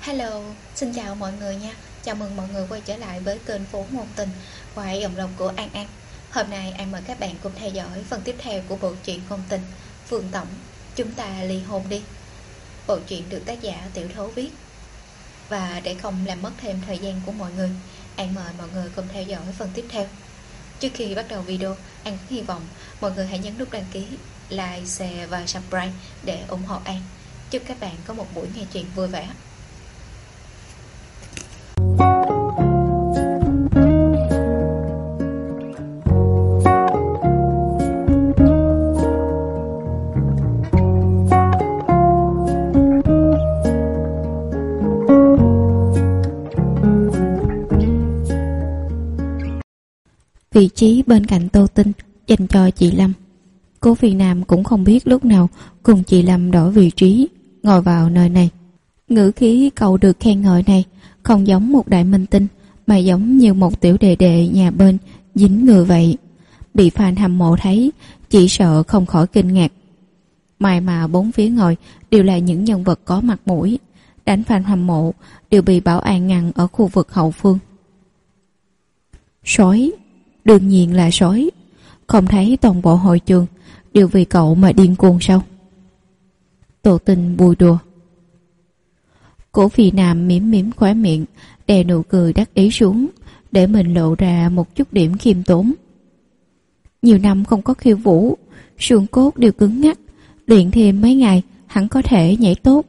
Hello, xin chào mọi người nha. Chào mừng mọi người quay trở lại với kênh Phố Ngôn Tình qua giọng đọc của An An. Hôm nay An mời các bạn cùng theo dõi phần tiếp theo của bộ truyện ngôn tình Phương Tổng, chúng ta ly hôn đi. Bộ truyện được tác giả Tiểu Thố viết. Và để không làm mất thêm thời gian của mọi người, An mời mọi người cùng theo dõi phần tiếp theo. Trước khi bắt đầu video, An hy vọng mọi người hãy nhấn nút đăng ký, like, share và subscribe để ủng hộ An. Chúc các bạn có một buổi nghe truyện vui vẻ. Vị trí bên cạnh Tô Tinh dành cho chị Lâm. Cố Phi Nam cũng không biết lúc nào cùng chị Lâm đổi vị trí ngồi vào nơi này. Ngữ khí cậu được khen ngợi này không giống một đại minh tinh, mà giống như một tiểu đệ đệ nhà bên dính người vậy. Bị fan hâm mộ thấy chỉ sợ không khỏi kinh ngạc. May mà bốn phía ngồi đều là những nhân vật có mặt mũi, đánh fan hâm mộ đều bị bảo an ngăn ở khu vực hậu phương. Sói, đương nhiên là sói. Không thấy toàn bộ hội trường đều vì cậu mà điên cuồng sao? Tô Tinh bùi đùa. Cố Phi Nam mím mím khóe miệng, đè nụ cười đắc ý xuống để mình lộ ra một chút điểm khiêm tốn. Nhiều năm không có khiêu vũ, xương cốt đều cứng ngắc, luyện thêm mấy ngày hẳn có thể nhảy tốt.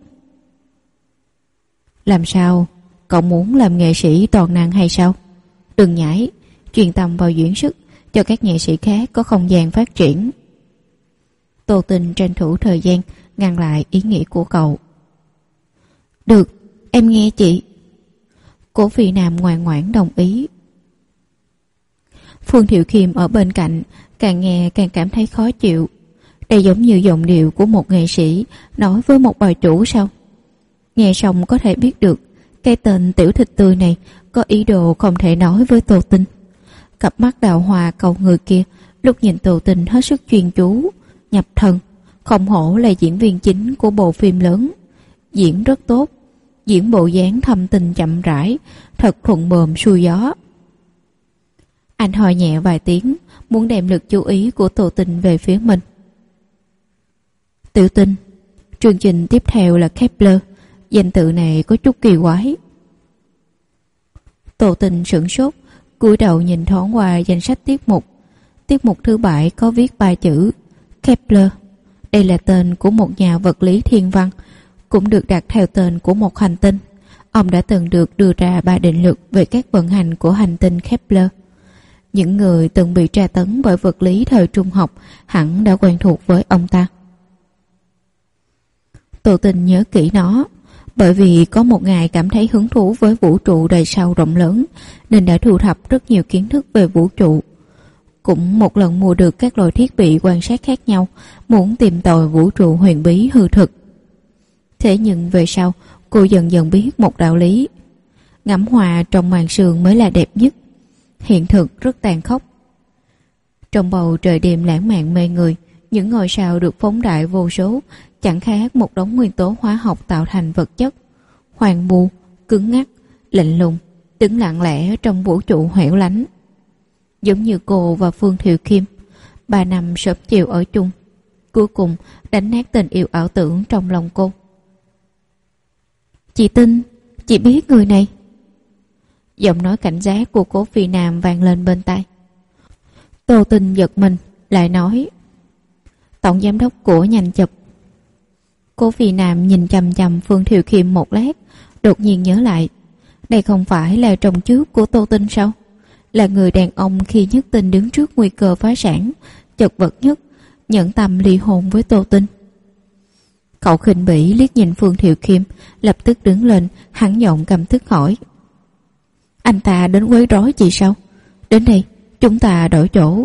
Làm sao? Cậu muốn làm nghệ sĩ toàn năng hay sao? Đừng nhảy, chuyên tâm vào diễn xuất, cho các nghệ sĩ khác có không gian phát triển. Tô Tinh tranh thủ thời gian ngăn lại ý nghĩ của cậu. Được, em nghe chị. Cố Phi Nam ngoan ngoãn đồng ý. Phương Thiệu Khiêm ở bên cạnh càng nghe càng cảm thấy khó chịu. Đây giống như giọng điệu của một nghệ sĩ nói với một bà chủ sao? Nghe xong có thể biết được cái tên tiểu thịt tươi này có ý đồ không thể nói với Tô Tinh. Cặp mắt đào hoa cầu người kia lúc nhìn Tô Tinh hết sức chuyên chú, nhập thần. Không hổ là diễn viên chính của bộ phim lớn, diễn rất tốt, diễn bộ dáng thâm tình chậm rãi, thật thuận buồm xuôi gió. Anh ho nhẹ vài tiếng, muốn đem lực chú ý của Tô Tinh về phía mình. Tiểu Tinh, chương trình tiếp theo là Kepler, danh tự này có chút kỳ quái. Tô Tinh sửng sốt, cúi đầu nhìn thoáng qua danh sách tiết mục. Tiết mục thứ 7 có viết 3 chữ Kepler. Đây là tên của một nhà vật lý thiên văn, cũng được đặt theo tên của một hành tinh. Ông đã từng được đưa ra 3 định luật về các vận hành của hành tinh Kepler. Những người từng bị tra tấn bởi vật lý thời trung học hẳn đã quen thuộc với ông ta. Tô Tinh nhớ kỹ nó, bởi vì có một ngày cảm thấy hứng thú với vũ trụ đời sau rộng lớn, nên đã thu thập rất nhiều kiến thức về vũ trụ. Cũng một lần mua được các loại thiết bị quan sát khác nhau, muốn tìm tòi vũ trụ huyền bí hư thực. Thế nhưng về sau, cô dần dần biết một đạo lý: ngắm hoa trong màn sương mới là đẹp nhất. Hiện thực rất tàn khốc. Trong bầu trời đêm lãng mạn mê người, những ngôi sao được phóng đại vô số, chẳng khác một đống nguyên tố hóa học tạo thành vật chất. Hoang vu, cứng ngắc, lạnh lùng, đứng lặng lẽ trong vũ trụ hẻo lánh. Giống như cô và Phương Thiệu Khiêm, 3 năm sớm chiều ở chung, cuối cùng đánh nát tình yêu ảo tưởng trong lòng cô. Chị tin, chị biết người này. Giọng nói cảnh giác của Cố Phi Nam vang lên bên tai. Tô Tinh giật mình, lại nói: Tổng giám đốc của nhành chụp. Cố Phi Nam nhìn chằm chằm Phương Thiệu Khiêm một lát, đột nhiên nhớ lại, đây không phải là chồng trước của Tô Tinh sao? Là người đàn ông khi nhất Tinh đứng trước nguy cơ phá sản, chật vật nhất, nhẫn tâm ly hôn với Tô Tinh. Cậu khinh bỉ liếc nhìn Phương Thiệu Khiêm, lập tức đứng lên, hắn giọng căm tức hỏi: Anh ta đến quấy rối chị sao? Đến đây, chúng ta đổi chỗ.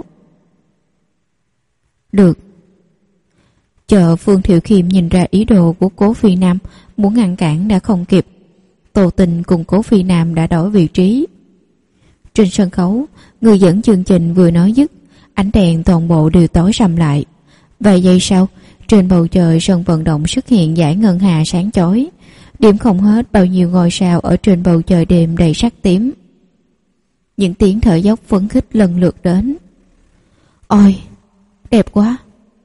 Được. Chờ Phương Thiệu Khiêm nhìn ra ý đồ của Cố Phi Nam, muốn ngăn cản đã không kịp. Tô Tinh cùng Cố Phi Nam đã đổi vị trí. Trên sân khấu, người dẫn chương trình vừa nói dứt, ánh đèn toàn bộ đều tối sầm lại. Vài giây sau, trên bầu trời sân vận động xuất hiện dải ngân hà sáng chói. điểm không hết bao nhiêu ngôi sao ở trên bầu trời đêm đầy sắc tím. Những tiếng thở dốc phấn khích lần lượt đến. Ôi, đẹp quá!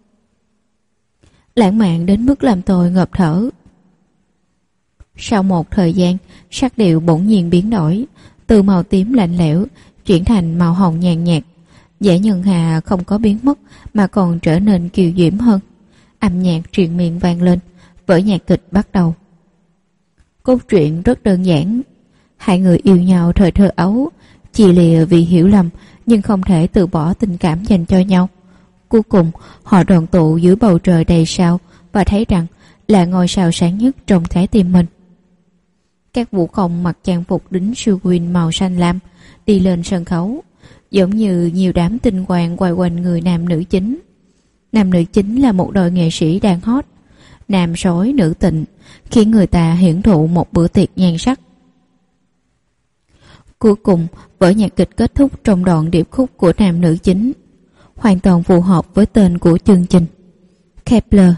Lãng mạn đến mức làm tôi ngợp thở. Sau một thời gian, sắc điệu bỗng nhiên biến đổi, từ màu tím lạnh lẽo chuyển thành màu hồng nhàn nhạt. Dải ngân hà không có biến mất mà còn trở nên kiều diễm hơn. Âm nhạc truyền miệng vang lên, vở nhạc kịch bắt đầu. Cốt truyện rất đơn giản. Hai người yêu nhau thời thơ ấu, chia lìa vì hiểu lầm nhưng không thể từ bỏ tình cảm dành cho nhau. Cuối cùng họ đoàn tụ dưới bầu trời đầy sao và thấy rằng là ngôi sao sáng nhất trong trái tim mình. Các vũ công mặc trang phục đính siêu quỳnh màu xanh lam đi lên sân khấu, giống như nhiều đám tinh quang quay quanh người nam nữ chính. Nam nữ chính là một đội nghệ sĩ đang hot, nam sói nữ tịnh, khiến người ta hưởng thụ một bữa tiệc nhan sắc. Cuối cùng, vở nhạc kịch kết thúc trong đoạn điệp khúc của nam nữ chính, hoàn toàn phù hợp với tên của chương trình, Kepler.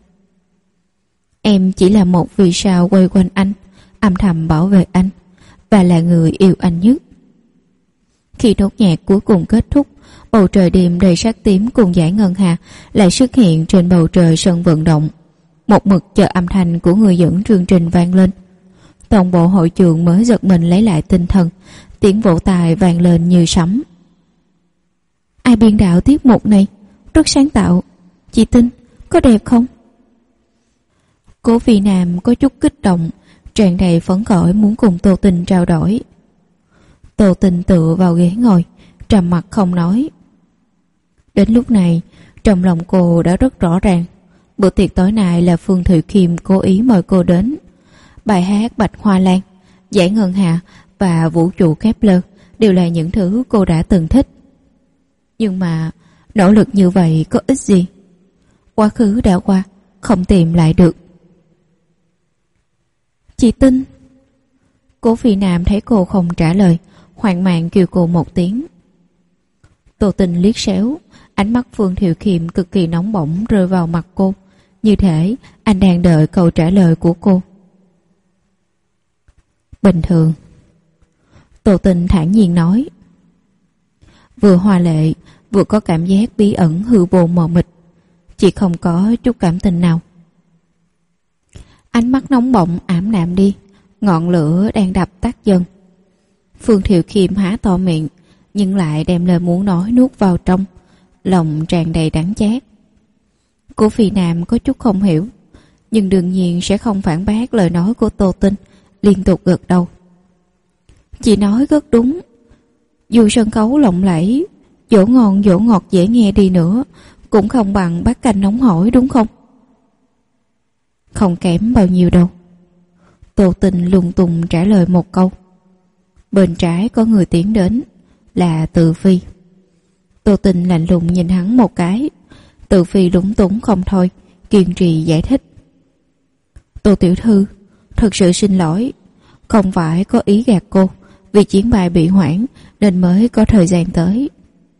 Em chỉ là một vì sao quay quanh anh, âm thầm bảo vệ anh, và là người yêu anh nhất. Khi nốt nhạc cuối cùng kết thúc, bầu trời đêm đầy sắc tím cùng dải ngân hà lại xuất hiện trên bầu trời sân vận động. Một mực chờ âm thanh của người dẫn chương trình vang lên. Toàn bộ hội trường mới giật mình lấy lại tinh thần, tiếng vỗ tay vang lên như sấm. Ai biên đạo tiết mục này? Rất sáng tạo. Chị Tinh, có đẹp không? Cố Phi Nam có chút kích động, tràn đầy phấn khởi muốn cùng Tô Tình trao đổi. Tô Tình tựa vào ghế ngồi, trầm mặc không nói. Đến lúc này, trong lòng cô đã rất rõ ràng. Bữa tiệc tối nay là Phương Thụy Kiều cố ý mời cô đến. Bài hát Bạch Hoa Lan, Dải Ngân Hà và Vũ trụ Kepler đều là những thứ cô đã từng thích. Nhưng mà nỗ lực như vậy có ích gì? Quá khứ đã qua, không tìm lại được. Chị Tinh. Cố Phi Nam thấy cô không trả lời, hoang mang kêu cô một tiếng. Tô Tình liếc xéo, ánh mắt Phương Thiệu Kiều cực kỳ nóng bỏng rơi vào mặt cô, như thể anh đang đợi câu trả lời của cô. Bình thường. Tô Tình thản nhiên nói. Vừa hoa lệ, vừa có cảm giác bí ẩn hư vô mờ mịt, chỉ không có chút cảm tình nào. Ánh mắt nóng bỏng ảm đạm đi, ngọn lửa đang đập tắt dần. Phương Thiệu Kiều há to miệng, nhưng lại đem lời muốn nói nuốt vào trong, lòng tràn đầy đắng chát. Cô Phi Nam có chút không hiểu, nhưng đương nhiên sẽ không phản bác lời nói của Tô Tinh, liên tục gật đầu. Chị nói rất đúng. Dù sân khấu lộng lẫy, dỗ ngon dỗ ngọt dễ nghe đi nữa, cũng không bằng bát canh nóng hổi, đúng không? Không kém bao nhiêu đâu. Tô Tình lung tung trả lời một câu. Bên trái có người tiến đến, là Từ Phi. Tô Tình lạnh lùng nhìn hắn một cái. Từ Phi lúng túng không thôi, kiên trì giải thích. Tô tiểu thư, thật sự xin lỗi, không phải có ý gạt cô, vì chuyến bay bị hoãn nên mới có thời gian tới.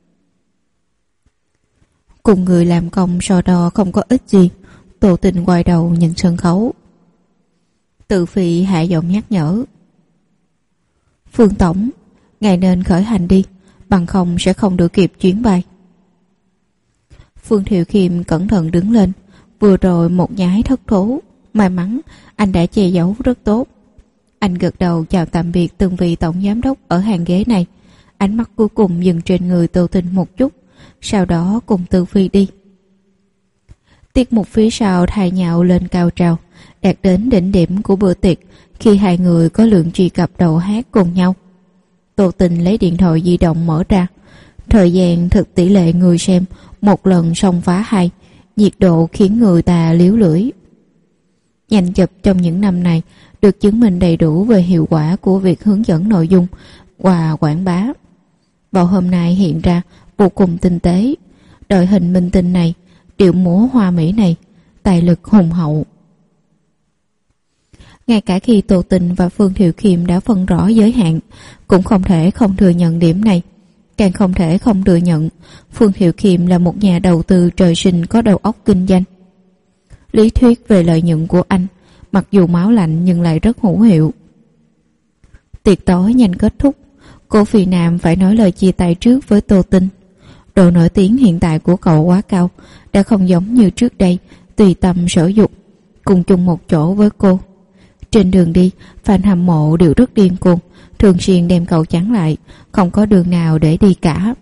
Cùng người làm công so đo không có ích gì. Tô Tình quay đầu nhìn sân khấu. Từ Phi hạ giọng nhắc nhở. Phương tổng, ngài nên khởi hành đi, bằng không sẽ không đuổi kịp chuyến bay. Phương Thiệu Kiều cẩn thận đứng lên, vừa rồi một nháy thất thố, may mắn anh đã che giấu rất tốt. Anh gật đầu chào tạm biệt từng vị tổng giám đốc ở hàng ghế này, ánh mắt cuối cùng dừng trên người Tô Tình một chút, sau đó cùng Từ Phi đi. Tiết mục phía sau thay nhau lên cao trào, đạt đến đỉnh điểm của bữa tiệc khi hai người có lượng truy cập đầu hát cùng nhau. Tô Tình lấy điện thoại di động mở ra, thời gian thực tỷ lệ người xem một lần xông phá 2, nhiệt độ khiến người ta liếu lưỡi. Nhanh chụp trong những năm này được chứng minh đầy đủ về hiệu quả của việc hướng dẫn nội dung và quảng bá. Vào hôm nay hiện ra vô cùng tinh tế, đội hình minh tinh này, điệu múa hoa mỹ này, tài lực hùng hậu. Ngay cả khi Tô Tình và Phương Thiệu Kiều đã phân rõ giới hạn, cũng không thể không thừa nhận điểm này. Càng không thể không thừa nhận Phương Thiệu Kiều là một nhà đầu tư trời sinh có đầu óc kinh doanh. Lý thuyết về lợi nhuận của anh mặc dù máu lạnh nhưng lại rất hữu hiệu. Tiệc tối nhanh kết thúc, Cố Phi Nam phải nói lời chia tay trước với Tô Tinh. Độ nổi tiếng hiện tại của cậu quá cao, đã không giống như trước đây tùy tâm sở dục, cùng chung một chỗ với cô. Trên đường đi, fan hâm mộ đều rất điên cuồng, thường xuyên đem cậu chắn lại, không có đường nào để đi cả.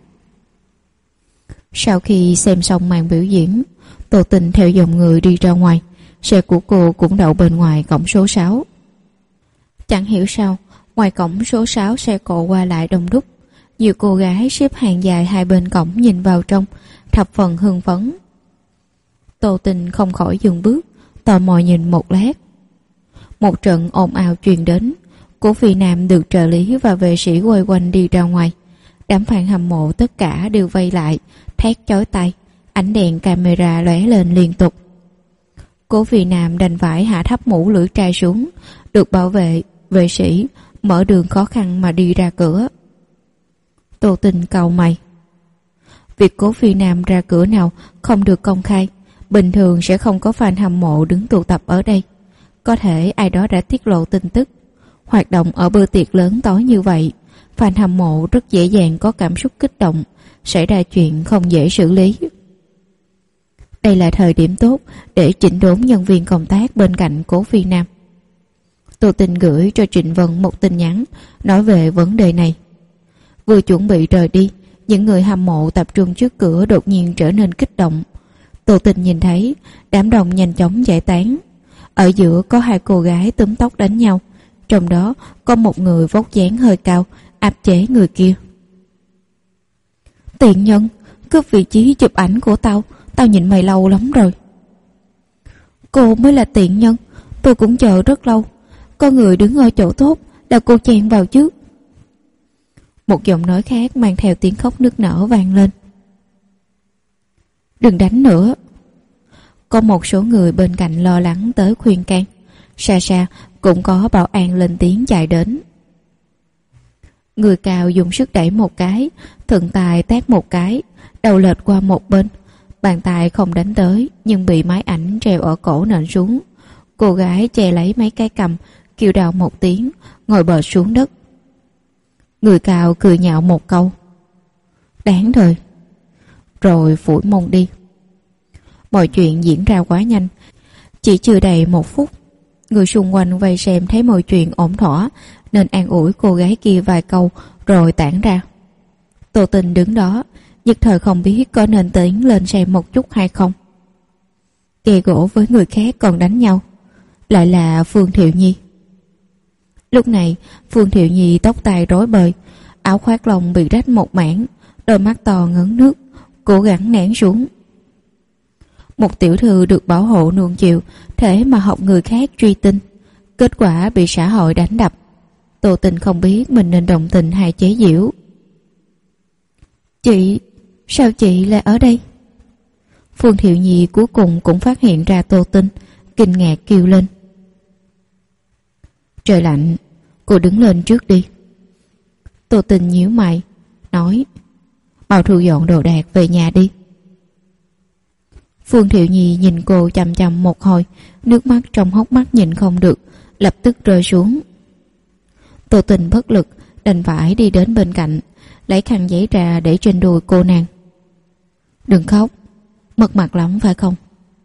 Sau khi xem xong màn biểu diễn, Tô Tinh theo dòng người đi ra ngoài, xe của cô cũng đậu bên ngoài cổng số 6. Chẳng hiểu sao, ngoài cổng số 6 xe cộ qua lại đông đúc, nhiều cô gái xếp hàng dài hai bên cổng nhìn vào trong, thập phần hưng phấn. Tô Tinh không khỏi dừng bước, tò mò nhìn một lát. Một trận ồn ào truyền đến, Cố Phi Nam được trợ lý và vệ sĩ quay quanh đi ra ngoài. Đám fan hâm mộ tất cả đều vây lại, thét chói tai, ánh đèn camera lóe lên liên tục. Cố Phi Nam đành phải hạ thấp mũ lưỡi trai xuống, được bảo vệ, vệ sĩ mở đường khó khăn mà đi ra cửa. Tô Tinh cau mày. Việc Cố Phi Nam ra cửa nào không được công khai, bình thường sẽ không có fan hâm mộ đứng tụ tập ở đây. Có thể ai đó đã tiết lộ tin tức. Hoạt động ở bữa tiệc lớn tối như vậy, fan hâm mộ rất dễ dàng có cảm xúc kích động, xảy ra chuyện không dễ xử lý. Đây là thời điểm tốt để chỉnh đốn nhân viên công tác bên cạnh Cố Phi Nam. Tô Tinh gửi cho Trịnh Vân một tin nhắn nói về vấn đề này. Vừa chuẩn bị rời đi, những người hâm mộ tập trung trước cửa đột nhiên trở nên kích động. Tô Tinh nhìn thấy đám đông nhanh chóng giải tán. Ở giữa có hai cô gái túm tóc đánh nhau, trong đó có một người vóc dáng hơi cao áp chế người kia. Tiện nhân, cướp vị trí chụp ảnh của tao, tao nhìn mày lâu lắm rồi. Cô mới là tiện nhân, tôi cũng chờ rất lâu. Có người đứng ở chỗ tốt là cô chen vào trước. Một giọng nói khác mang theo tiếng khóc nức nở vang lên. Đừng đánh nữa. Có một số người bên cạnh lo lắng tới khuyên can. Xa xa cũng có bảo an lên tiếng chạy đến. Người cao dùng sức đẩy một cái, thuận tay tát một cái, đầu lệch qua một bên. Bàn tay không đánh tới, nhưng bị máy ảnh treo ở cổ nện xuống. Cô gái che lấy mấy cái cầm, kêu đau một tiếng, ngồi bệt xuống đất. Người cao cười nhạo một câu. Đáng rồi. Rồi phủi mông đi. Mọi chuyện diễn ra quá nhanh. Chỉ chưa đầy 1 phút, người xung quanh vây xem thấy mọi chuyện ổn thỏa, nên an ủi cô gái kia vài câu rồi tản ra. Tô Tinh đứng đó, nhất thời không biết có nên tiến lên xem một chút hay không. Kề gỗ với người khác còn đánh nhau, lại là Phương Thiệu Nhi. Lúc này Phương Thiệu Nhi tóc tai rối bời, áo khoác lông bị rách một mảng, đôi mắt to ngấn nước, cố gắng nén xuống. Một tiểu thư được bảo hộ nuông chiều, thế mà học người khác truy tinh, kết quả bị xã hội đánh đập. Tô Tinh không biết mình nên đồng tình hay chế giễu. Chị, sao chị lại ở đây? Phương Thiệu Nhi cuối cùng cũng phát hiện ra Tô Tinh, kinh ngạc kêu lên. Trời lạnh, cô đứng lên trước đi. Tô Tinh nhíu mày, nói, mau thu dọn đồ đạc về nhà đi. Phương Thiệu Nhi nhìn cô chằm chằm một hồi, nước mắt trong hốc mắt nhìn không được, lập tức rơi xuống. Tô Tinh bất lực, đành phải đi đến bên cạnh, lấy khăn giấy ra để trên đùi cô nàng. Đừng khóc, mất mặt lắm phải không?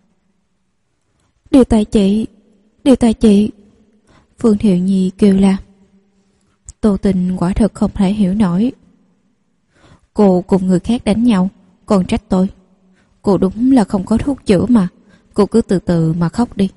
Điều tại chị. Phương Thiệu Nhi kêu la. Tô Tinh quả thật không thể hiểu nổi. Cô cùng người khác đánh nhau, còn trách tôi. Cô đúng là không có thuốc chữa mà. Cô cứ từ từ mà khóc đi.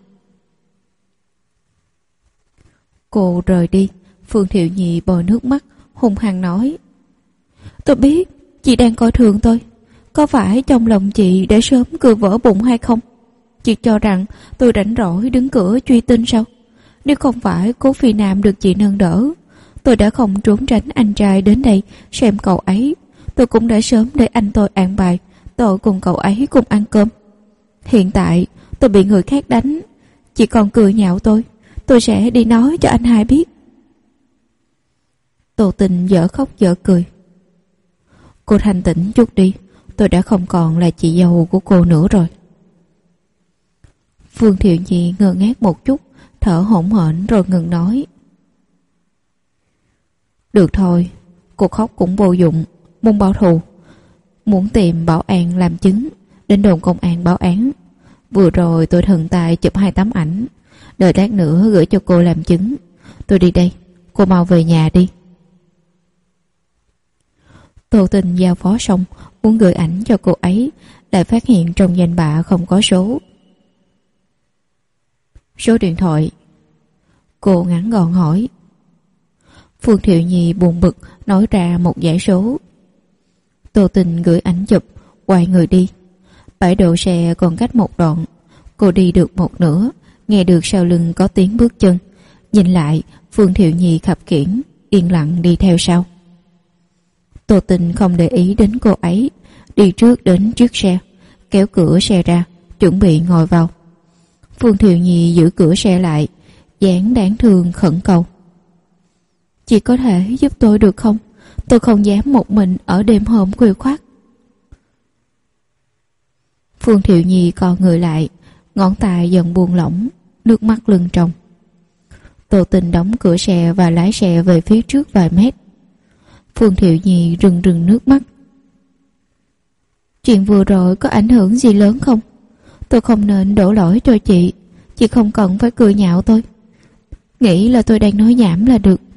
Cô rời đi. Phương Thiệu Nhi bồi nước mắt, hung hăng nói. Tôi biết chị đang coi thường tôi. Có phải trong lòng chị đã sớm cười vỡ bụng hay không? Chị cho rằng tôi rảnh rỗi đứng cửa truy tinh sao? Nếu không phải Cố Phi Nam được chị nâng đỡ, tôi đã không trốn tránh anh trai đến đây xem cậu ấy. Tôi cũng đã sớm để anh tôi an bài tôi cùng cậu ấy cùng ăn cơm. Hiện tại tôi bị người khác đánh, chị còn cười nhạo tôi sẽ đi nói cho anh hai biết. Tô Tinh dở khóc dở cười. Cô thanh tĩnh chút đi, tôi đã không còn là chị dâu của cô nữa rồi. Phương Thiệu Nhi ngơ ngác một chút, thở hổn hển rồi ngừng nói. Được thôi, cô khóc cũng vô dụng, muốn báo thù, muốn tìm bảo an làm chứng, đến đồn công an báo án. Vừa rồi tôi thần tài chụp 2 tấm ảnh, đợi lát nữa gửi cho cô làm chứng. Tôi đi đây, cô mau về nhà đi. Tô Tình giao phó xong, muốn gửi ảnh cho cô ấy, lại phát hiện trong danh bạ không có số. Số điện thoại. Cô ngắn gọn hỏi. Phương Thiệu Nhi buồn bực nói ra một dãy số. Tô Tình gửi ảnh chụp, quay người đi. Bãi đỗ xe còn cách một đoạn. Cô đi được một nửa, nghe được sau lưng có tiếng bước chân. Nhìn lại, Phương Thiệu Nhi khập khiễng, yên lặng đi theo sau. Tô Tình không để ý đến cô ấy, đi trước đến trước xe, kéo cửa xe ra, chuẩn bị ngồi vào. Phương Thiệu Nhi giữ cửa xe lại, dáng đáng thương khẩn cầu. Chị có thể giúp tôi được không? Tôi không dám một mình ở đêm hôm khuya khoắt. Phương Thiệu Nhi co người lại, ngón tay dần buông lỏng, nước mắt lưng tròng. Tô Tình đóng cửa xe và lái xe về phía trước vài mét. Phương Thiệu Nhi rưng rưng nước mắt. Chuyện vừa rồi có ảnh hưởng gì lớn không? Tôi không nên đổ lỗi cho chị không cần phải cười nhạo tôi. Nghĩ là tôi đang nói nhảm là được.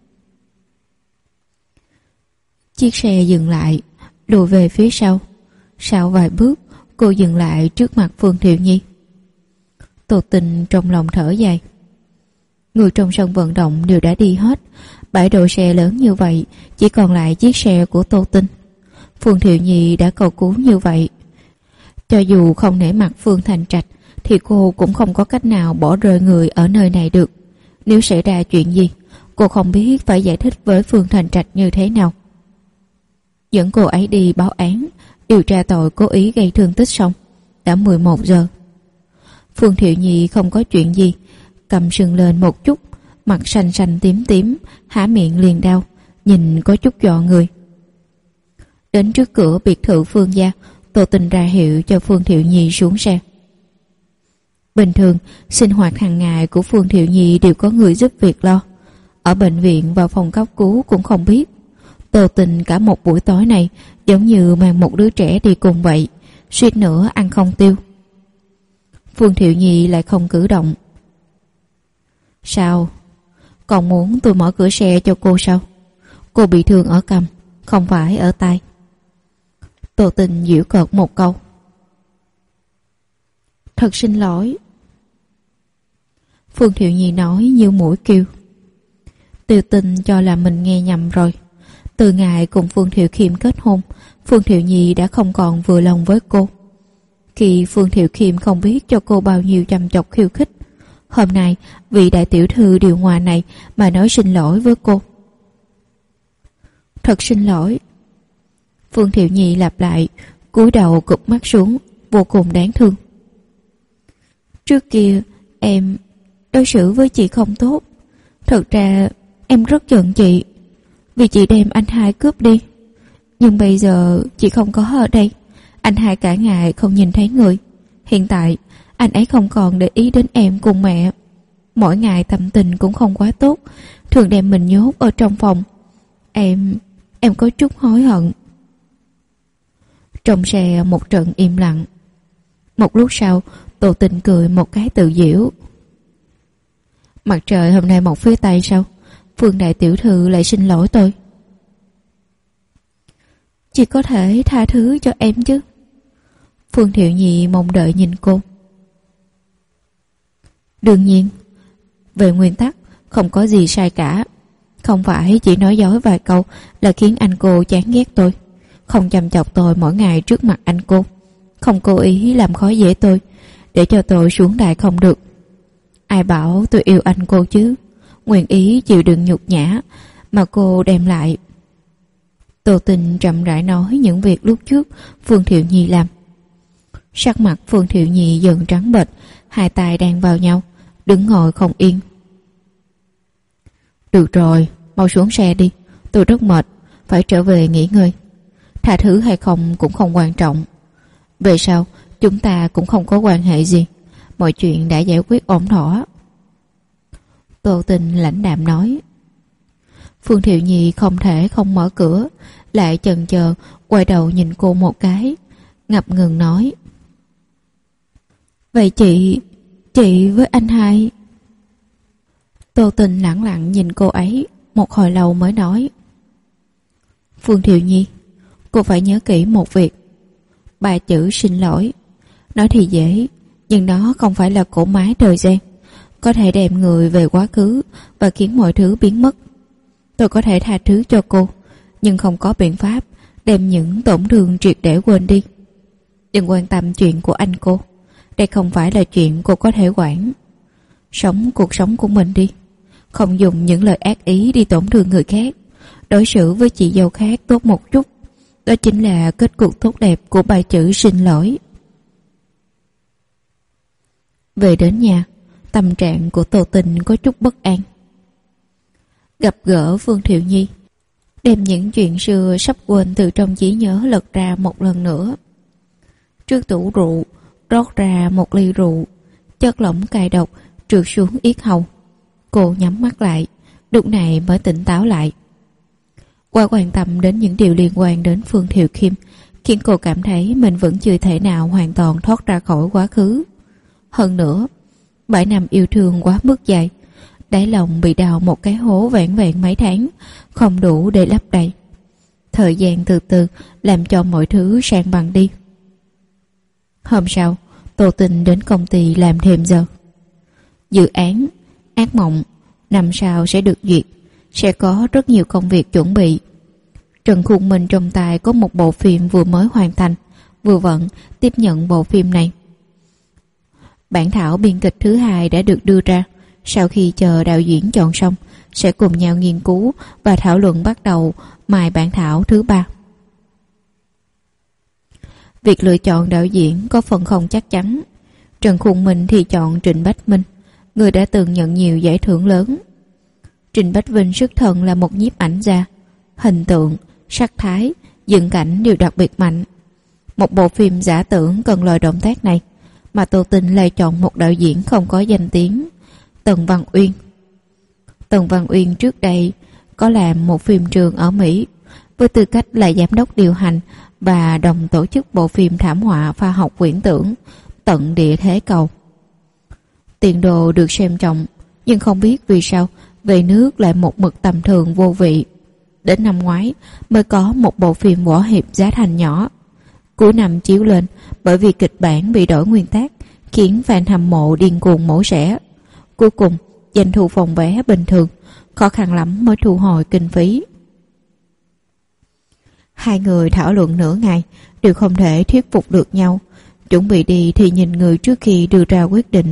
Chiếc xe dừng lại, lùi về phía sau. Sau vài bước, cô dừng lại trước mặt Phương Thiệu Nhi. Tô Tình trong lòng thở dài. Người trong sân vận động đều đã đi hết. Bãi đỗ xe lớn như vậy, chỉ còn lại chiếc xe của Tô Tình. Phương Thiệu Nhi đã cầu cứu như vậy, cho dù không nể mặt Phương Thành Trạch thì cô cũng không có cách nào bỏ rơi người ở nơi này được. Nếu xảy ra chuyện gì, cô không biết phải giải thích với Phương Thành Trạch như thế nào. Dẫn cô ấy đi báo án, điều tra tội cố ý gây thương tích xong. Đã 11 giờ. Phương Thiệu Nhi không có chuyện gì, cầm sừng lên một chút, mặt xanh xanh tím tím, há miệng liền đau, nhìn có chút dọa người. Đến trước cửa biệt thự Phương gia, Tô Tình ra hiệu cho Phương Thiệu Nhi xuống xe. Bình thường, sinh hoạt hàng ngày của Phương Thiệu Nhi đều có người giúp việc lo. Ở bệnh viện và phòng cấp cứu cũng không biết. Tô Tình cả một buổi tối này giống như mang một đứa trẻ đi cùng vậy, suýt nữa ăn không tiêu. Phương Thiệu Nhi lại không cử động. Sao? Còn muốn tôi mở cửa xe cho cô sao? Cô bị thương ở cằm, không phải ở tai. Tô Tình giễu cợt một câu. Thật xin lỗi. Phương Thiệu Nhi nói như mũi kêu. Tiêu Tình cho là mình nghe nhầm rồi. Từ ngày cùng Phương Thiệu Khiêm kết hôn, Phương Thiệu Nhi đã không còn vừa lòng với cô. Khi Phương Thiệu Khiêm không biết cho cô bao nhiêu chăm chọc khiêu khích, hôm nay vị đại tiểu thư điều hòa này mà nói xin lỗi với cô. Thật xin lỗi. Phương Thiệu Nhi lặp lại, cúi đầu cụp mắt xuống, vô cùng đáng thương. Trước kia em đối xử với chị không tốt. Thật ra em rất giận chị vì chị đem anh hai cướp đi. Nhưng bây giờ chị không có ở đây, anh hai cả ngày không nhìn thấy người. Hiện tại anh ấy không còn để ý đến em cùng mẹ. Mỗi ngày tâm tình cũng không quá tốt, thường đem mình nhốt ở trong phòng. Em có chút hối hận. Trong xe một trận im lặng. Một lúc sau, Tô Tình cười một cái tự giễu. Mặt trời hôm nay mọc phía tây sao? Phương đại tiểu thư lại xin lỗi tôi. Chị có thể tha thứ cho em chứ? Phương Thiệu Nhi mong đợi nhìn cô. Đương nhiên, về nguyên tắc không có gì sai cả. Không phải chỉ nói dối vài câu là khiến anh cô chán ghét tôi. Không chăm chọc tôi mỗi ngày trước mặt anh cô. Không cố ý làm khó dễ tôi, để cho tôi xuống đài không được. Ai bảo tôi yêu anh cô chứ? Nguyện ý chịu đựng nhục nhã mà cô đem lại. Tô Tình chậm rãi nói những việc lúc trước Phương Thiệu Nhi làm. Sắc mặt Phương Thiệu Nhi dần trắng bệch, hai tay đan vào nhau, đứng ngồi không yên. Được rồi, mau xuống xe đi, tôi rất mệt, phải trở về nghỉ ngơi. Tha thứ hay không cũng không quan trọng. Về sau chúng ta cũng không có quan hệ gì, mọi chuyện đã giải quyết ổn thỏa. Tô Tình lãnh đạm nói. Phương Thiệu Nhi không thể không mở cửa, lại chần chờ quay đầu nhìn cô một cái, ngập ngừng nói. Vậy chị với anh hai. Tô Tình lẳng lặng nhìn cô ấy một hồi lâu mới nói. Phương Thiệu Nhi, cô phải nhớ kỹ một việc. 3 chữ xin lỗi. Nói thì dễ, nhưng nó không phải là cỗ máy thời gian, có thể đem người về quá khứ và khiến mọi thứ biến mất. Tôi có thể tha thứ cho cô, nhưng không có biện pháp đem những tổn thương triệt để quên đi. Đừng quan tâm chuyện của anh cô. Đây không phải là chuyện cô có thể quản. Sống cuộc sống của mình đi. Không dùng những lời ác ý đi tổn thương người khác. Đối xử với chị dâu khác tốt một chút. Đó chính là kết cục tốt đẹp của 3 chữ xin lỗi. Về đến nhà, tâm trạng của Tô Tình có chút bất an. Gặp gỡ Phương Thiệu Nhi, đem những chuyện xưa sắp quên từ trong trí nhớ lật ra một lần nữa. Trước tủ rượu, rót ra một ly rượu, chất lỏng cay độc trượt xuống yết hầu. Cô nhắm mắt lại, lúc này mới tỉnh táo lại. Qua quan tâm đến những điều liên quan đến Phương Thiệu Kim, khiến cô cảm thấy mình vẫn chưa thể nào hoàn toàn thoát ra khỏi quá khứ. Hơn nữa, 7 năm yêu thương quá mức dài, đáy lòng bị đào một cái hố vẻn vẹn mấy tháng, không đủ để lấp đầy. Thời gian từ từ làm cho mọi thứ sang bằng đi. Hôm sau, Tô Tình đến công ty làm thêm giờ. Dự án Ác Mộng năm sau sẽ được duyệt, sẽ có rất nhiều công việc chuẩn bị. Trần Khung Minh trong tay có một bộ phim vừa mới hoàn thành, vừa vặn tiếp nhận bộ phim này. Bản thảo biên kịch thứ 2 đã được đưa ra. Sau khi chờ đạo diễn chọn xong, sẽ cùng nhau nghiên cứu và thảo luận bắt đầu mài bản thảo thứ 3. Việc lựa chọn đạo diễn có phần không chắc chắn. Trần Khung Minh thì chọn Trịnh Bách Minh, người đã từng nhận nhiều giải thưởng lớn. Trịnh Bách Vinh xuất thân là một nhiếp ảnh gia, hình tượng, sắc thái, dựng cảnh đều đặc biệt mạnh. Một bộ phim giả tưởng cần loại động tác này, mà Tô Tình lại chọn một đạo diễn không có danh tiếng, Tần Văn Uyên. Tần Văn Uyên trước đây có làm một phim trường ở Mỹ, với tư cách là giám đốc điều hành và đồng tổ chức bộ phim thảm họa khoa học viễn tưởng Tận Địa Thế Cầu. Tiền đồ được xem trọng, nhưng không biết vì sao về nước lại một mực tầm thường vô vị. Đến năm ngoái mới có một bộ phim võ hiệp giá thành nhỏ. Cuối năm chiếu lên, bởi vì kịch bản bị đổi nguyên tác, khiến fan hâm mộ điên cuồng mổ xẻ. Cuối cùng, doanh thu phòng vé bình thường, khó khăn lắm mới thu hồi kinh phí. Hai người thảo luận nửa ngày, đều không thể thuyết phục được nhau. Chuẩn bị đi thì nhìn người trước khi đưa ra quyết định.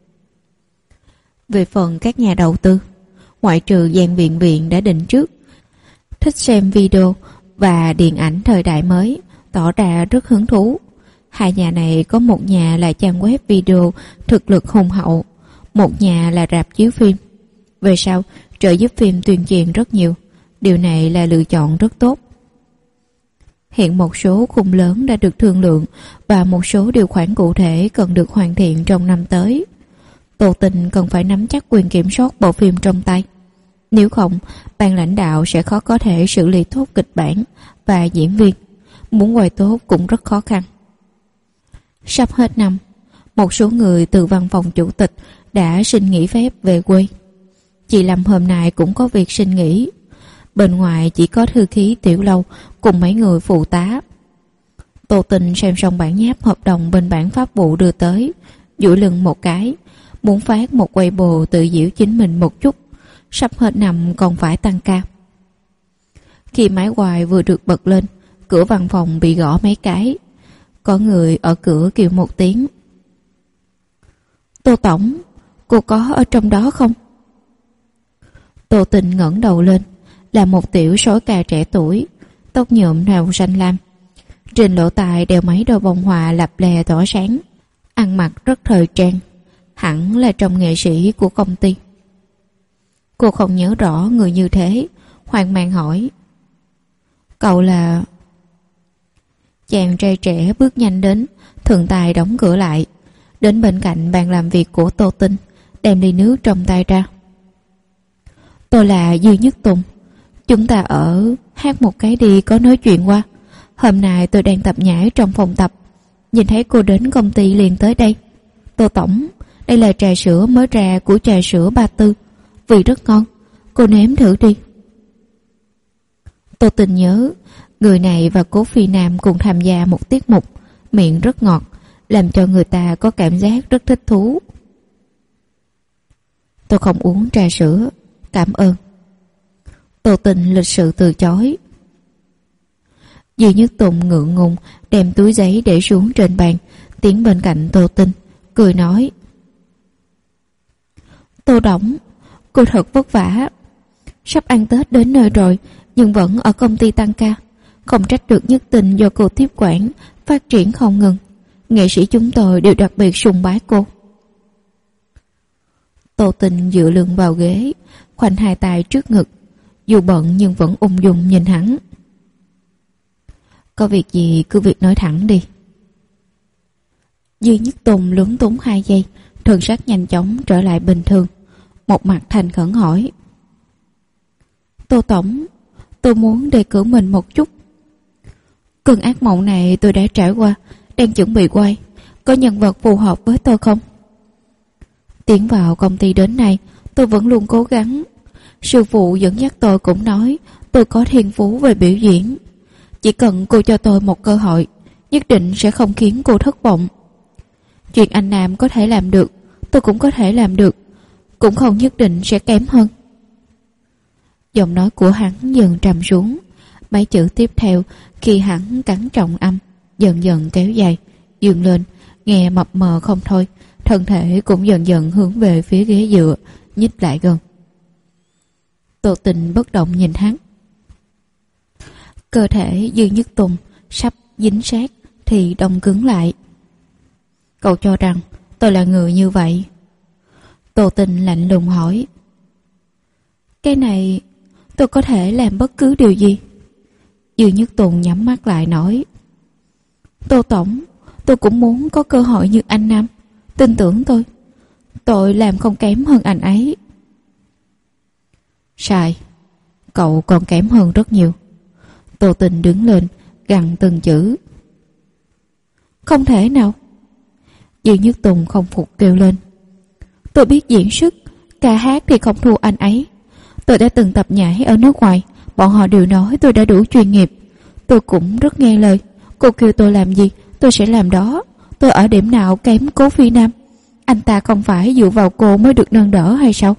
Về phần các nhà đầu tư, ngoại trừ Giang Viện Viện đã định trước, thích xem video và điện ảnh thời đại mới, tỏ ra rất hứng thú. Hai nhà này có một nhà là trang web video thực lực hùng hậu, một nhà là rạp chiếu phim. Về sau, trợ giúp phim tuyên truyền rất nhiều. Điều này là lựa chọn rất tốt. Hiện một số khung lớn đã được thương lượng và một số điều khoản cụ thể cần được hoàn thiện trong năm tới. Tô Tình cần phải nắm chắc quyền kiểm soát bộ phim trong tay. Nếu không, ban lãnh đạo sẽ khó có thể xử lý tốt kịch bản và diễn viên. Muốn quay tốt cũng rất khó khăn. Sắp hết năm, một số người từ văn phòng chủ tịch đã xin nghỉ phép về quê. Chị Lâm hôm nay cũng có việc xin nghỉ. Bên ngoài chỉ có thư ký Tiểu Lâu cùng mấy người phụ tá. Tô Tình xem xong bản nháp hợp đồng bên bản pháp vụ đưa tới, duỗi lưng một cái, muốn phát một Weibo tự giễu chính mình một chút. Sắp hết năm còn phải tăng ca. Khi máy wifi vừa được bật lên, cửa văn phòng bị gõ mấy cái. Có người ở cửa kêu một tiếng. Tô Tổng, cô có ở trong đó không? Tô Tình ngẩng đầu lên, là một tiểu sói ca trẻ tuổi, tóc nhuộm màu xanh lam. Trên lỗ tai đeo mấy đôi bông hoa lập lè tỏa sáng, ăn mặc rất thời trang, hẳn là trong nghệ sĩ của công ty. Cô không nhớ rõ người như thế, hoang mang hỏi. Cậu là... Chàng trai trẻ bước nhanh đến, thuận tay đóng cửa lại, đến bên cạnh bàn làm việc của Tô Tình, đem ly nước trong tay ra. Tôi là Dư Nhất Tùng. Chúng ta ở hát một cái đi, có nói chuyện qua. Hôm nay tôi đang tập nhảy trong phòng tập, nhìn thấy cô đến công ty liền tới đây. Tô tổng, đây là trà sữa mới ra của trà sữa Ba Tư, vị rất ngon, cô nếm thử đi. Tô Tình nhớ người này và Cố Phi Nam cùng tham gia một tiết mục, miệng rất ngọt, làm cho người ta có cảm giác rất thích thú. Tôi không uống trà sữa, cảm ơn. Tô Tình lịch sự từ chối. Dư Nhất Tùng ngượng ngùng đem túi giấy để xuống trên bàn, tiến bên cạnh Tô Tình, cười nói: Tô Tổng, cô thật vất vả. Sắp ăn Tết đến nơi rồi, nhưng vẫn ở công ty tăng ca. Không trách được Nhất Tình do cô tiếp quản, phát triển không ngừng. Nghệ sĩ chúng tôi đều đặc biệt sùng bái cô. Tô Tình dựa lưng vào ghế, khoanh hai tay trước ngực, dù bận nhưng vẫn ung dung nhìn hắn. Có việc gì cứ việc nói thẳng đi. Dư Nhất Tùng lúng túng 2 giây, thần sắc nhanh chóng trở lại bình thường, một mặt thành khẩn hỏi: Tô Tổng, tôi muốn đề cử mình một chút. Cơn ác mộng này tôi đã trải qua, đang chuẩn bị quay, có nhân vật phù hợp với tôi không? Tiến vào công ty đến nay, tôi vẫn luôn cố gắng. Sư phụ dẫn dắt tôi cũng nói tôi có thiên phú về biểu diễn. Chỉ cần cô cho tôi một cơ hội, nhất định sẽ không khiến cô thất vọng. Chuyện anh Nam có thể làm được, tôi cũng có thể làm được, cũng không nhất định sẽ kém hơn. Giọng nói của hắn dần trầm xuống, mấy chữ tiếp theo khi hắn cắn trọng âm dần dần kéo dài, dường lên, nghe mập mờ không thôi, thân thể cũng dần dần hướng về phía ghế dựa, nhích lại gần. Tô Tình bất động nhìn hắn. Cơ thể Dư Nhất Tùng sắp dính sát thì đông cứng lại. Cậu cho rằng tôi là người như vậy? Tô Tình lạnh lùng hỏi. Cái này tôi có thể làm bất cứ điều gì. Dư Nhất Tùng nhắm mắt lại nói: Tô Tổng, tôi cũng muốn có cơ hội như anh Nam. Tin tưởng tôi làm không kém hơn anh ấy. Sai, cậu còn kém hơn rất nhiều. Tô Tình đứng lên, gằn từng chữ. Không thể nào. Dư Nhất Tùng không phục kêu lên. Tôi biết diễn xuất, ca hát thì không thua anh ấy. Tôi đã từng tập nhảy ở nước ngoài, bọn họ đều nói tôi đã đủ chuyên nghiệp. Tôi cũng rất nghe lời, cô kêu tôi làm gì tôi sẽ làm đó. Tôi ở điểm nào kém Cố Phi Nam? Anh ta không phải dựa vào cô mới được nâng đỡ hay sao?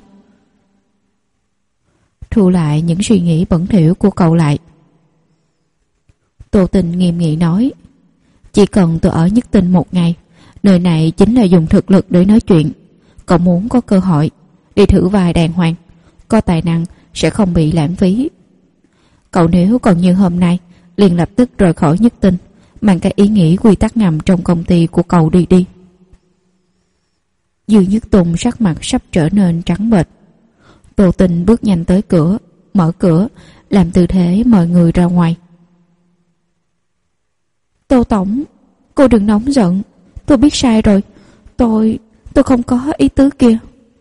Thu lại những suy nghĩ bẩn thỉu của cậu lại. Tô Tình nghiêm nghị nói: Chỉ cần tôi ở Nhất Tình một ngày, nơi này chính là dùng thực lực để nói chuyện. Cậu muốn có cơ hội đi thử vai đàng hoàng, có tài năng sẽ không bị lãng phí. Cậu nếu còn như hôm nay, liền lập tức rời khỏi Nhất Tình, mang cái ý nghĩ quy tắc ngầm trong công ty của cậu đi. Dư Nhất Tùng sắc mặt sắp trở nên trắng bệch. Tô Tình bước nhanh tới cửa, mở cửa, làm tư thế mời người ra ngoài. Tô Tổng, cô đừng nóng giận, tôi biết sai rồi, tôi không có ý tứ kia.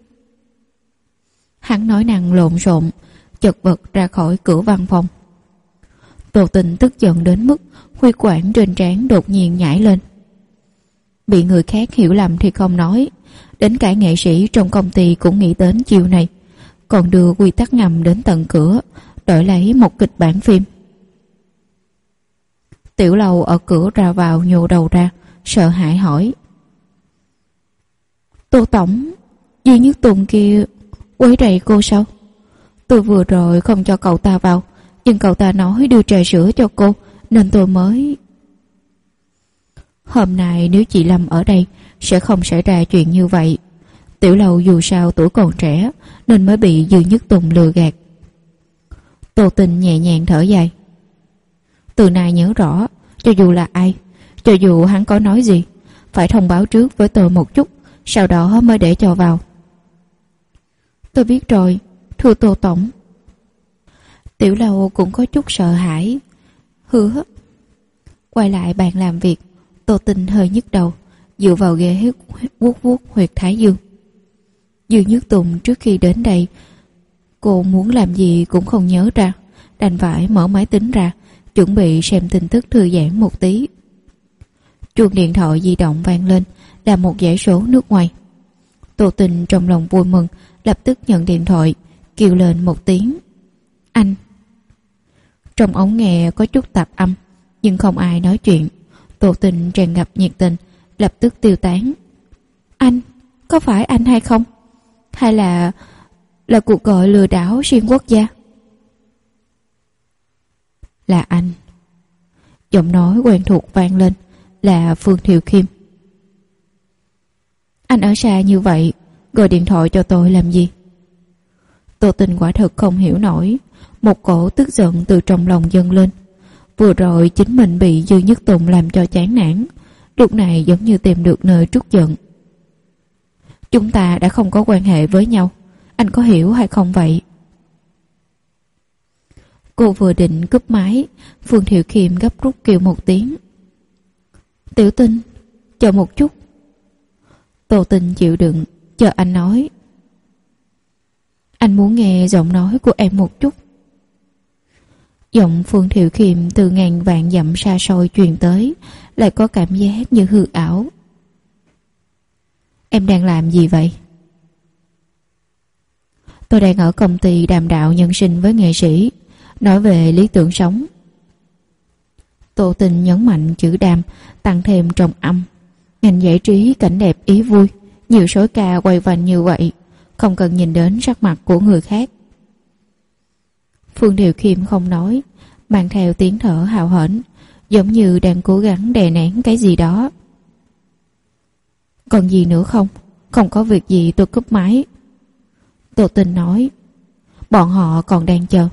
Hắn nói năng lộn xộn, chật vật ra khỏi cửa văn phòng. Tô Tình tức giận đến mức huyết quản trên trán đột nhiên nhảy lên. Bị người khác hiểu lầm thì không nói, đến cả nghệ sĩ trong công ty cũng nghĩ đến chiều này, còn đưa quy tắc ngầm đến tận cửa, đổi lấy một kịch bản phim. Tiểu Lầu ở cửa ra vào nhô đầu ra, sợ hãi hỏi: Tô Tổng, Duy Nhất Tùng kia quấy rầy cô sao? Tôi vừa rồi không cho cậu ta vào, nhưng cậu ta nói đưa trà sữa cho cô, nên tôi mới... Hôm nay nếu chị Lâm ở đây sẽ không xảy ra chuyện như vậy. Tiểu Lầu dù sao tuổi còn trẻ nên mới bị Dư Nhất Tùng lừa gạt. Tô Tình nhẹ nhàng thở dài. Từ nay nhớ rõ, cho dù là ai, cho dù hắn có nói gì, phải thông báo trước với tôi một chút, sau đó mới để cho vào. Tôi biết rồi, thưa Tô Tổng. Tiểu Lầu cũng có chút sợ hãi. Hứa. Quay lại bàn làm việc, Tô Tình hơi nhức đầu, dựa vào ghế vuốt huyệt thái dương. Dư Nhất Tùng trước khi đến đây Cô muốn làm gì cũng không nhớ ra, đành phải mở máy tính ra, chuẩn bị xem tin tức thư giãn một tí. Chuông điện thoại di động vang lên, là một dãy số nước ngoài. Tô Tình trong lòng vui mừng, lập tức nhận điện thoại, kêu lên một tiếng anh. Trong ống nghe có chút tạp âm, nhưng không ai nói chuyện. Tô Tình tràn ngập nhiệt tình, lập tức tiêu tán. Anh, có phải anh hay không? Hay là cuộc gọi lừa đảo xuyên quốc gia? Là anh. Giọng nói quen thuộc vang lên, là Phương Thiệu Khiêm. Anh ở xa như vậy, gọi điện thoại cho tôi làm gì? Tô Tình quả thật không hiểu nổi, một cổ tức giận từ trong lòng dâng lên. Vừa rồi chính mình bị Dư Nhất Tùng làm cho chán nản, lúc này giống như tìm được nơi trút giận. Chúng ta đã không có quan hệ với nhau, anh có hiểu hay không vậy? Cô vừa định cúp máy, Phương Thiệu Khiêm gấp rút kêu một tiếng. Tiểu Tinh, chờ một chút. Tô Tình chịu đựng, chờ anh nói. Anh muốn nghe giọng nói của em một chút. Giọng Phương Thiệu Khiêm từ ngàn vạn dặm xa xôi truyền tới, lại có cảm giác như hư ảo. Em đang làm gì vậy? Tôi đang ở công ty đàm đạo nhân sinh với nghệ sĩ, nói về lý tưởng sống. Tô Tình nhấn mạnh chữ đàm, tăng thêm trọng âm. Ngành giải trí cảnh đẹp ý vui, nhiều sói ca quay vành như vậy, không cần nhìn đến sắc mặt của người khác. Phương Thiệu Khiêm không nói, mang theo tiếng thở hào hển, giống như đang cố gắng đè nén cái gì đó. Còn gì nữa không? Không có việc gì tôi cúp máy. Tô Tình nói. Bọn họ còn đang chờ.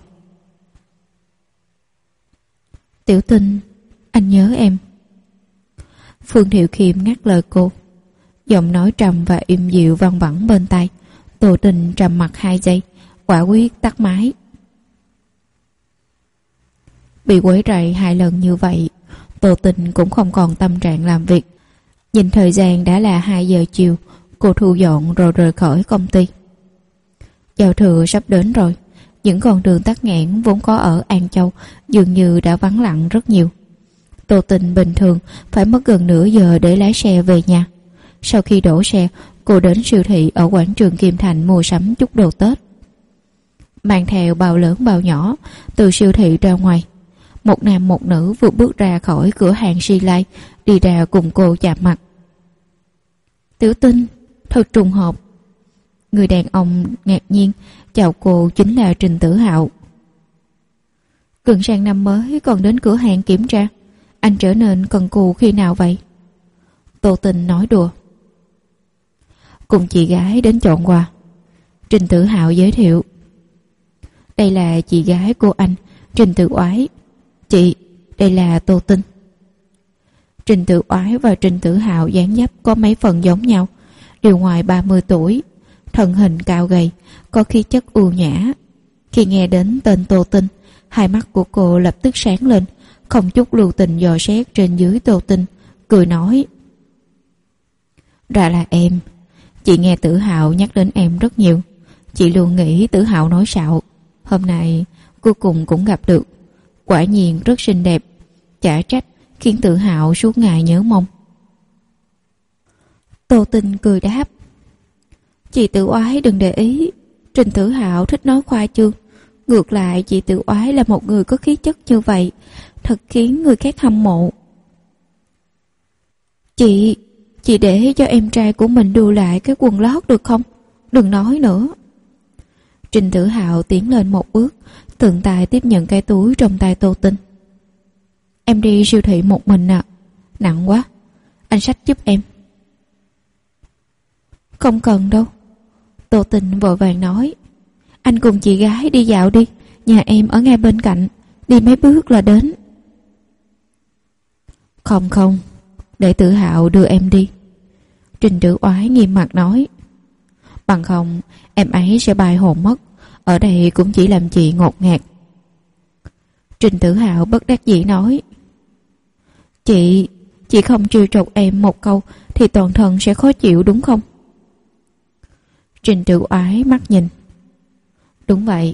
Tiểu Tinh, anh nhớ em. Phương Thiệu Khiêm ngắt lời cô. Giọng nói trầm và im dịu văng vẳng bên tai. Tô Tình trầm mặt 2 giây, quả quyết tắt máy. Bị quấy rầy 2 lần như vậy, Tô Tình cũng không còn tâm trạng làm việc. Nhìn thời gian đã là 2 giờ chiều, cô thu dọn rồi rời khỏi công ty. Giao thừa sắp đến rồi, những con đường tắc nghẽn vốn có ở An Châu dường như đã vắng lặng rất nhiều. Tô Tình bình thường phải mất gần nửa giờ để lái xe về nhà. Sau khi đổ xe, cô đến siêu thị ở quảng trường Kim Thành mua sắm chút đồ Tết. Mang theo bao lớn bao nhỏ, từ siêu thị ra ngoài, một nam một nữ vừa bước ra khỏi cửa hàng Si Lai, đi ra cùng cô chạm mặt. Tiểu Tinh, thật trùng hợp. Người đàn ông ngạc nhiên chào cô chính là Trình Tử Hạo. Gần sang năm mới còn đến cửa hàng kiểm tra, anh trở nên cần cù khi nào vậy? Tô Tình nói đùa. Cùng chị gái đến chọn quà. Trình Tử Hạo giới thiệu. Đây là chị gái của anh, Trình Tử Oái. Chị, đây là Tô Tinh. Trình Tử Oái và Trình Tử Hạo dáng dấp có mấy phần giống nhau, đều ngoài 30 tuổi, thân hình cao gầy, có khí chất ưu nhã. Khi nghe đến tên Tô Tinh, hai mắt của cô lập tức sáng lên, không chút lưu tình dò xét trên dưới Tô Tinh, cười nói. Ra là em. Chị nghe Tử Hạo nhắc đến em rất nhiều. Chị luôn nghĩ Tử Hạo nói xạo. Hôm nay cuối cùng cũng gặp được. Quả nhiên rất xinh đẹp. Chả trách khiến Tử Hạo suốt ngày nhớ mong. Tô Tinh cười đáp. Chị Tử Oái đừng để ý. Trình Tử Hạo thích nói khoa trương. Ngược lại chị Tử Oái là một người có khí chất như vậy, thật khiến người khác hâm mộ. Chị để cho em trai của mình đưa lại cái quần lót được không? Đừng nói nữa. Trình Tử Hạo tiến lên một bước, thuận tay tiếp nhận cái túi trong tay Tô Tinh. Em đi siêu thị một mình à? Nặng quá, anh xách giúp em. Không cần đâu. Tô Tinh vội vàng nói. Anh cùng chị gái đi dạo đi, nhà em ở ngay bên cạnh, đi mấy bước là đến. Không, để Tử Hạo đưa em đi. Trình Tử Oái nghiêm mặt nói. Bằng không em ấy sẽ bay hồn mất, ở đây cũng chỉ làm chị ngột ngạt. Trình Tử Hạo bất đắc dĩ nói. Chị không trêu chọc em một câu thì toàn thân sẽ khó chịu đúng không? Trình Tử Oái mắt nhìn. Đúng vậy.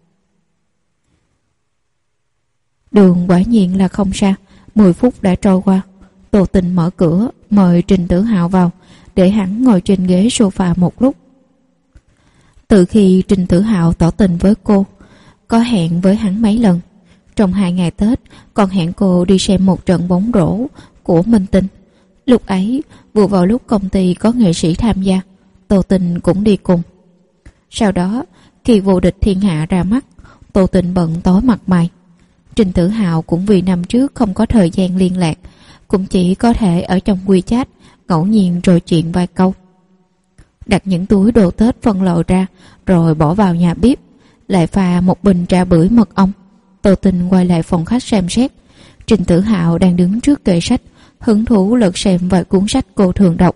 Đường quả nhiên là không xa. 10 phút đã trôi qua. Tô Tình mở cửa mời Trình Tử Hạo vào, để hắn ngồi trên ghế sofa một lúc. Từ khi Trình Tử Hạo tỏ tình với cô, có hẹn với hắn mấy lần. Trong 2 ngày Tết còn hẹn cô đi xem một trận bóng rổ của Minh Tinh. Lúc ấy vừa vào lúc công ty có nghệ sĩ tham gia, Tô Tình cũng đi cùng. Sau đó khi Vô Địch Thiên Hạ ra mắt, Tô Tình bận tối mặt mày. Trình Tử Hạo cũng vì năm trước không có thời gian liên lạc, cũng chỉ có thể ở trong WeChat ngẫu nhiên trò chuyện vài câu. Đặt những túi đồ Tết phân loại ra rồi bỏ vào nhà bếp, lại pha một bình trà bưởi mật ong. Tô Tình quay lại phòng khách xem xét. Trình Tử Hạo đang đứng trước kệ sách, hứng thú lật xem vài cuốn sách cô thường đọc.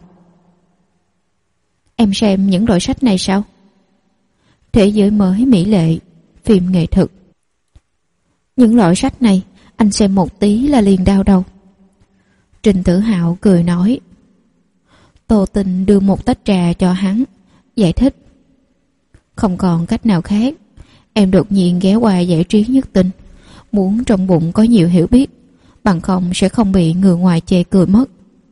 Em xem những loại sách này sao? Thế giới mới mỹ lệ, phim nghệ thuật. Những loại sách này anh xem một tí là liền đau đầu. Trình Tử Hạo cười nói. Tô Tình đưa một tách trà cho hắn, giải thích. Không còn cách nào khác, em đột nhiên ghé qua giải trí Nhất Tinh, muốn trong bụng có nhiều hiểu biết, bằng không sẽ không bị người ngoài chê cười mất.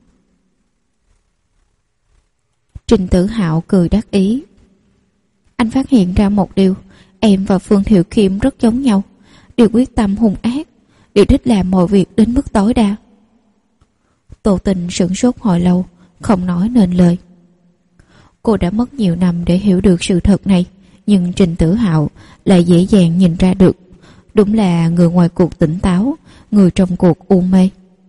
Trình Tử Hạo cười đắc ý. Anh phát hiện ra một điều, em và Phương Thiệu Kim rất giống nhau, đều quyết tâm hung ác, đều thích làm mọi việc đến mức tối đa. Tô Tình sửng sốt hồi lâu, không nói nên lời. Cô đã mất nhiều năm để hiểu được sự thật này, nhưng Trình Tử Hạo lại dễ dàng nhìn ra được. Đúng là người ngoài cuộc tỉnh táo, người trong cuộc u mê.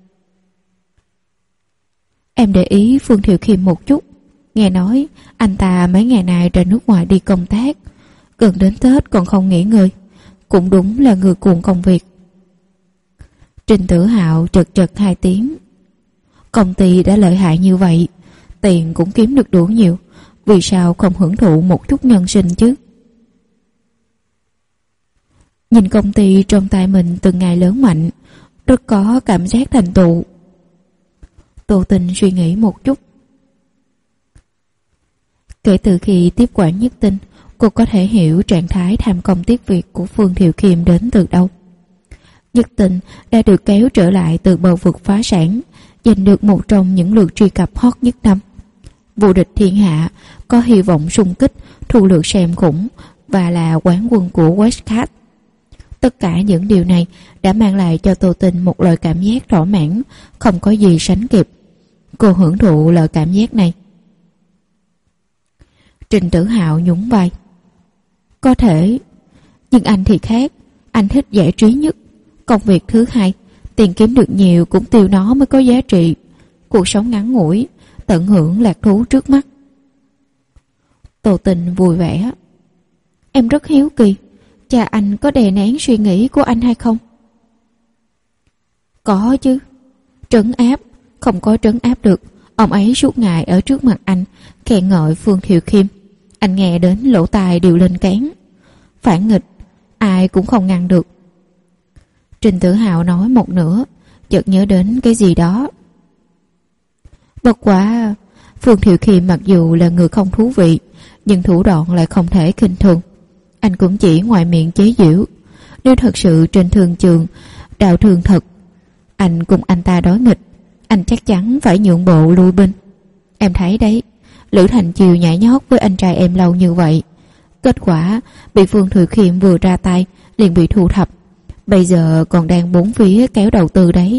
Em để ý Phương Thiệu Kim một chút, nghe nói anh ta mấy ngày nay ra nước ngoài đi công tác, gần đến Tết còn không nghỉ ngơi, cũng đúng là người cuồng công việc. Trình Tử Hạo chật chật 2 tiếng. Công ty đã lợi hại như vậy, tiền cũng kiếm được đủ nhiều, vì sao không hưởng thụ một chút nhân sinh chứ? Nhìn công ty trong tay mình từng ngày lớn mạnh, rất có cảm giác thành tựu. Tô Tình suy nghĩ một chút. Kể từ khi tiếp quản Nhất Tinh, cô có thể hiểu trạng thái tham công tiếc việc của Phương Thiệu Kim đến từ đâu. Nhất Tinh đã được kéo trở lại từ bờ vực phá sản, giành được một trong những lượt truy cập hot nhất năm. Vô Địch Thiên Hạ có hy vọng xung kích, thu lượt xem khủng và là quán quân của Westcast. Tất cả những điều này đã mang lại cho Tô Tình một loại cảm giác thỏa mãn không có gì sánh kịp. Cô hưởng thụ loại cảm giác này. Trình Tử Hạo nhún vai. Có thể, nhưng anh thì khác. Anh thích giải trí nhất, công việc thứ hai. Tiền kiếm được nhiều cũng tiêu nó mới có giá trị. Cuộc sống ngắn ngủi, tận hưởng lạc thú trước mắt. Tô Tình vui vẻ. Em rất hiếu kỳ, cha anh có đè nén suy nghĩ của anh hay không? Có chứ. Trấn áp, không có trấn áp được. Ông ấy suốt ngày ở trước mặt anh khen ngợi Phương Thiệu Kim. Anh nghe đến lỗ tai đều lên cán. Phản nghịch, ai cũng không ngăn được. Trình Tử Hạo nói một nửa, chợt nhớ đến cái gì đó. Bất quá, Phương Thiệu Kim mặc dù là người không thú vị, nhưng thủ đoạn lại không thể khinh thường. Anh cũng chỉ ngoài miệng chế giễu. Nếu thật sự trên thương trường đào thương thật, anh cùng anh ta đối nghịch, anh chắc chắn phải nhượng bộ lui binh. Em thấy đấy, Lữ Thành Chiều nhảy nhót với anh trai em lâu như vậy, kết quả bị Phương Thiệu Kim vừa ra tay liền bị thu thập, bây giờ còn đang bốn phía kéo đầu tư đấy.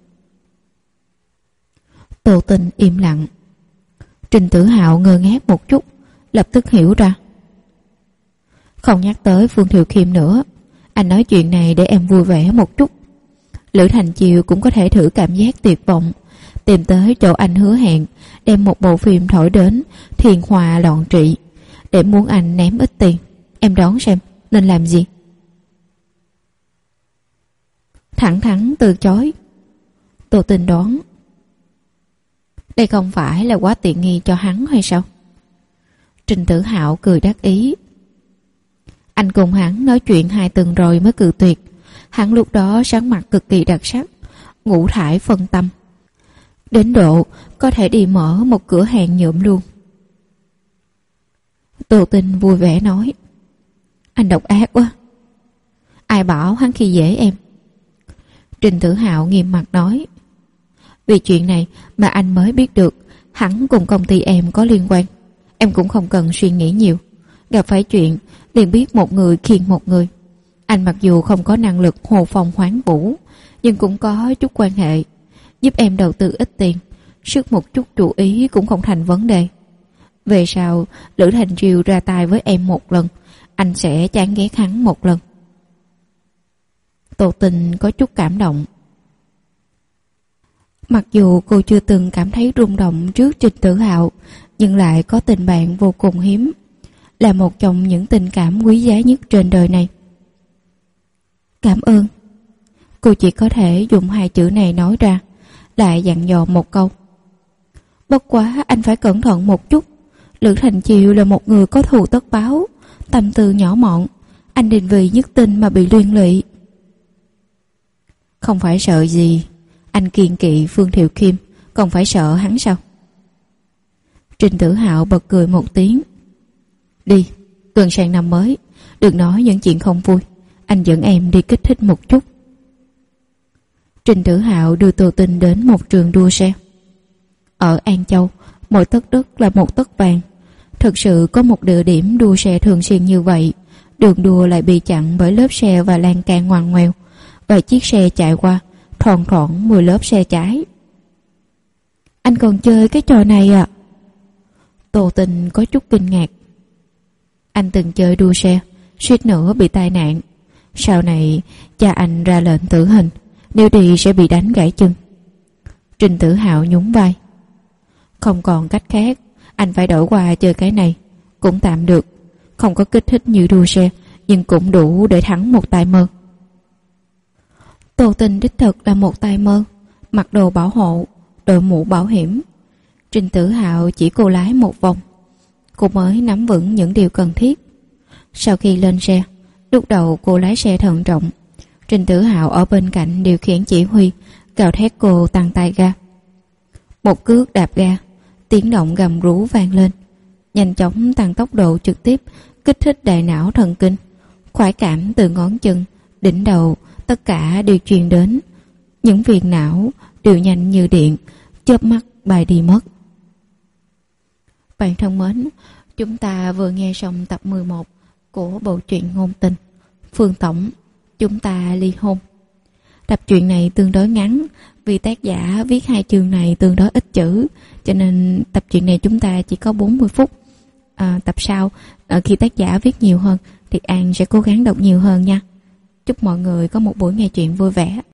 Tô Tình im lặng. Trình Tử Hạo ngơ ngác một chút, lập tức hiểu ra. Không nhắc tới Phương Thiệu Kim nữa, anh nói chuyện này để em vui vẻ một chút. Lữ Thành Chiều cũng có thể thử cảm giác tuyệt vọng, tìm tới chỗ anh hứa hẹn, đem một bộ phim thổi đến thiên hòa loạn trị, để muốn anh ném ít tiền. Em đoán xem nên làm gì? Thẳng thắn từ chối. Tô Tình đoán. Đây không phải là quá tiện nghi cho hắn hay sao? Trình Tử Hạo cười đắc ý. Anh cùng hắn nói chuyện 2 tuần rồi mới cự tuyệt. Hắn lúc đó sáng mặt cực kỳ đặc sắc, ngũ thải phân tâm, đến độ có thể đi mở một cửa hàng nhuộm luôn. Tô Tình vui vẻ nói. Anh độc ác quá. Ai bảo hắn khi dễ em? Trình Tử Hạo nghiêm mặt nói. Vì chuyện này mà anh mới biết được hắn cùng công ty em có liên quan. Em cũng không cần suy nghĩ nhiều. Gặp phải chuyện liền biết một người khiêng một người. Anh mặc dù không có năng lực hồ phong hoán vũ, nhưng cũng có chút quan hệ, giúp em đầu tư ít tiền, sức một chút chú ý cũng không thành vấn đề. Về sau Lữ Thành Triều ra tay với em một lần, anh sẽ chán ghét hắn một lần. Tô Tình có chút cảm động. Mặc dù cô chưa từng cảm thấy rung động trước Trình Tử Hạo, nhưng lại có tình bạn vô cùng hiếm, là một trong những tình cảm quý giá nhất trên đời này. Cảm ơn. Cô chỉ có thể dùng hai chữ này nói ra, lại dặn dò một câu. Bất quá anh phải cẩn thận một chút. Lữ Thành Chiêu là một người có thù tất báo, tâm tư nhỏ mọn, anh đừng vì nhất tinh mà bị liên lụy. Không phải sợ gì, anh kiêng kỵ Phương Thiệu Kim, còn phải sợ hắn sao? Trình Tử Hạo bật cười một tiếng. Đi, gần sang năm mới, đừng nói những chuyện không vui, anh dẫn em đi kích thích một chút. Trình Tử Hạo đưa Tô Tình đến một trường đua xe. Ở An Châu, mỗi tấc đất là một tấc vàng. Thực sự có một địa điểm đua xe thường xuyên như vậy, đường đua lại bị chặn bởi lớp xe và lan can ngoằn ngoèo. Vài chiếc xe chạy qua, thoăn thoảng 10 lớp xe trái. Anh còn chơi cái trò này à? Tô Tình có chút kinh ngạc. Anh từng chơi đua xe, suýt nữa bị tai nạn. Sau này cha anh ra lệnh tử hình, nếu đi sẽ bị đánh gãy chân. Trình Tử Hạo nhún vai. Không còn cách khác, anh phải đổi qua chơi cái này. Cũng tạm được, không có kích thích như đua xe, nhưng cũng đủ để thắng một tay mơ. Tô Tình đích thực là một tay mơ, mặc đồ bảo hộ, đội mũ bảo hiểm. Trình Tử Hạo chỉ cô lái một vòng, cô mới nắm vững những điều cần thiết. Sau khi lên xe, lúc đầu cô lái xe thận trọng, Trình Tử Hạo ở bên cạnh điều khiển chỉ huy, gào thét cô tăng tay ga. Một cước đạp ga, tiếng động gầm rú vang lên, nhanh chóng tăng tốc độ trực tiếp kích thích đại não thần kinh. Khoái cảm từ ngón chân, đỉnh đầu, tất cả đều truyền đến. Những phiền não đều nhanh như điện, chớp mắt bay đi mất. Bạn thân mến, chúng ta vừa nghe xong tập 11 của bộ truyện ngôn tình Phương Tổng, chúng ta ly hôn. Tập truyện này tương đối ngắn, vì tác giả viết hai chương này tương đối ít chữ, cho nên tập truyện này chúng ta chỉ có 40 phút. Tập sau, khi tác giả viết nhiều hơn thì An sẽ cố gắng đọc nhiều hơn nha. Chúc mọi người có một buổi nghe truyện vui vẻ.